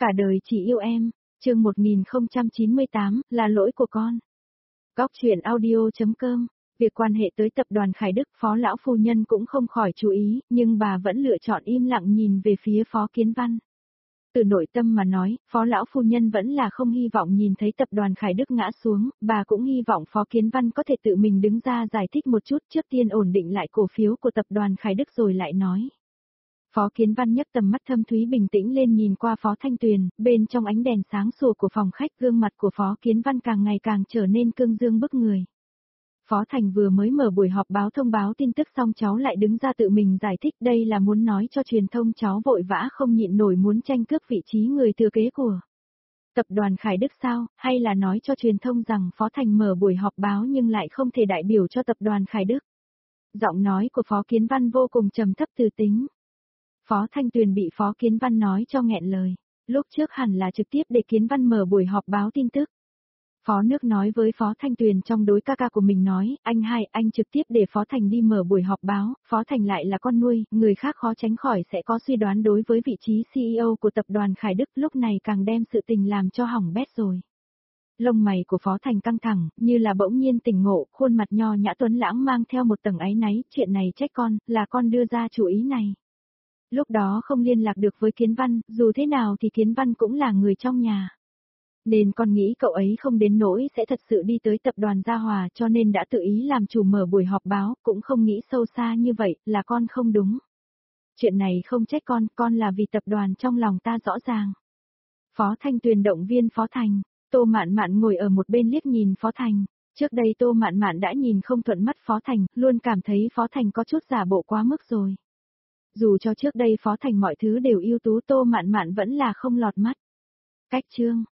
Cả đời chỉ yêu em, chương 1098, là lỗi của con. Góc truyện audio.com. Việc quan hệ tới tập đoàn Khải Đức, Phó lão phu nhân cũng không khỏi chú ý, nhưng bà vẫn lựa chọn im lặng nhìn về phía Phó Kiến Văn. Từ nội tâm mà nói, Phó lão phu nhân vẫn là không hy vọng nhìn thấy tập đoàn Khải Đức ngã xuống, bà cũng hy vọng Phó Kiến Văn có thể tự mình đứng ra giải thích một chút, trước tiên ổn định lại cổ phiếu của tập đoàn Khải Đức rồi lại nói. Phó Kiến Văn nhấc tầm mắt thâm thúy bình tĩnh lên nhìn qua Phó Thanh Tuyền, bên trong ánh đèn sáng sủa của phòng khách, gương mặt của Phó Kiến Văn càng ngày càng trở nên cương dương bức người. Phó Thành vừa mới mở buổi họp báo thông báo tin tức xong cháu lại đứng ra tự mình giải thích, đây là muốn nói cho truyền thông cháu vội vã không nhịn nổi muốn tranh cướp vị trí người thừa kế của tập đoàn Khải Đức sao, hay là nói cho truyền thông rằng Phó Thành mở buổi họp báo nhưng lại không thể đại biểu cho tập đoàn Khải Đức. Giọng nói của Phó Kiến Văn vô cùng trầm thấp từ tính. Phó Thanh Tuyền bị Phó Kiến Văn nói cho nghẹn lời, lúc trước hẳn là trực tiếp để Kiến Văn mở buổi họp báo tin tức. Phó Nước nói với Phó Thanh Tuyền trong đối ca của mình nói, anh trực tiếp để Phó Thành đi mở buổi họp báo, Phó Thành lại là con nuôi, người khác khó tránh khỏi sẽ có suy đoán đối với vị trí CEO của tập đoàn Khải Đức, lúc này càng đem sự tình làm cho hỏng bét rồi. Lông mày của Phó Thành căng thẳng, như là bỗng nhiên tỉnh ngộ, khuôn mặt nho nhã tuấn lãng mang theo một tầng áy náy, chuyện này trách con, là con đưa ra chủ ý này. Lúc đó không liên lạc được với Kiến Văn, dù thế nào thì Kiến Văn cũng là người trong nhà. Nên con nghĩ cậu ấy không đến nỗi sẽ thật sự đi tới tập đoàn Gia Hòa, cho nên đã tự ý làm chủ mở buổi họp báo, cũng không nghĩ sâu xa như vậy, là con không đúng. Chuyện này không trách con là vì tập đoàn trong lòng ta rõ ràng. Phó Thanh Tuyền động viên Phó Thành, Tô Mạn Mạn ngồi ở một bên liếc nhìn Phó Thành. Trước đây Tô Mạn Mạn đã nhìn không thuận mắt Phó Thành, luôn cảm thấy Phó Thành có chút giả bộ quá mức rồi. Dù cho trước đây Phó Thành mọi thứ đều ưu tú, Tô Mạn Mạn vẫn là không lọt mắt. Cách chương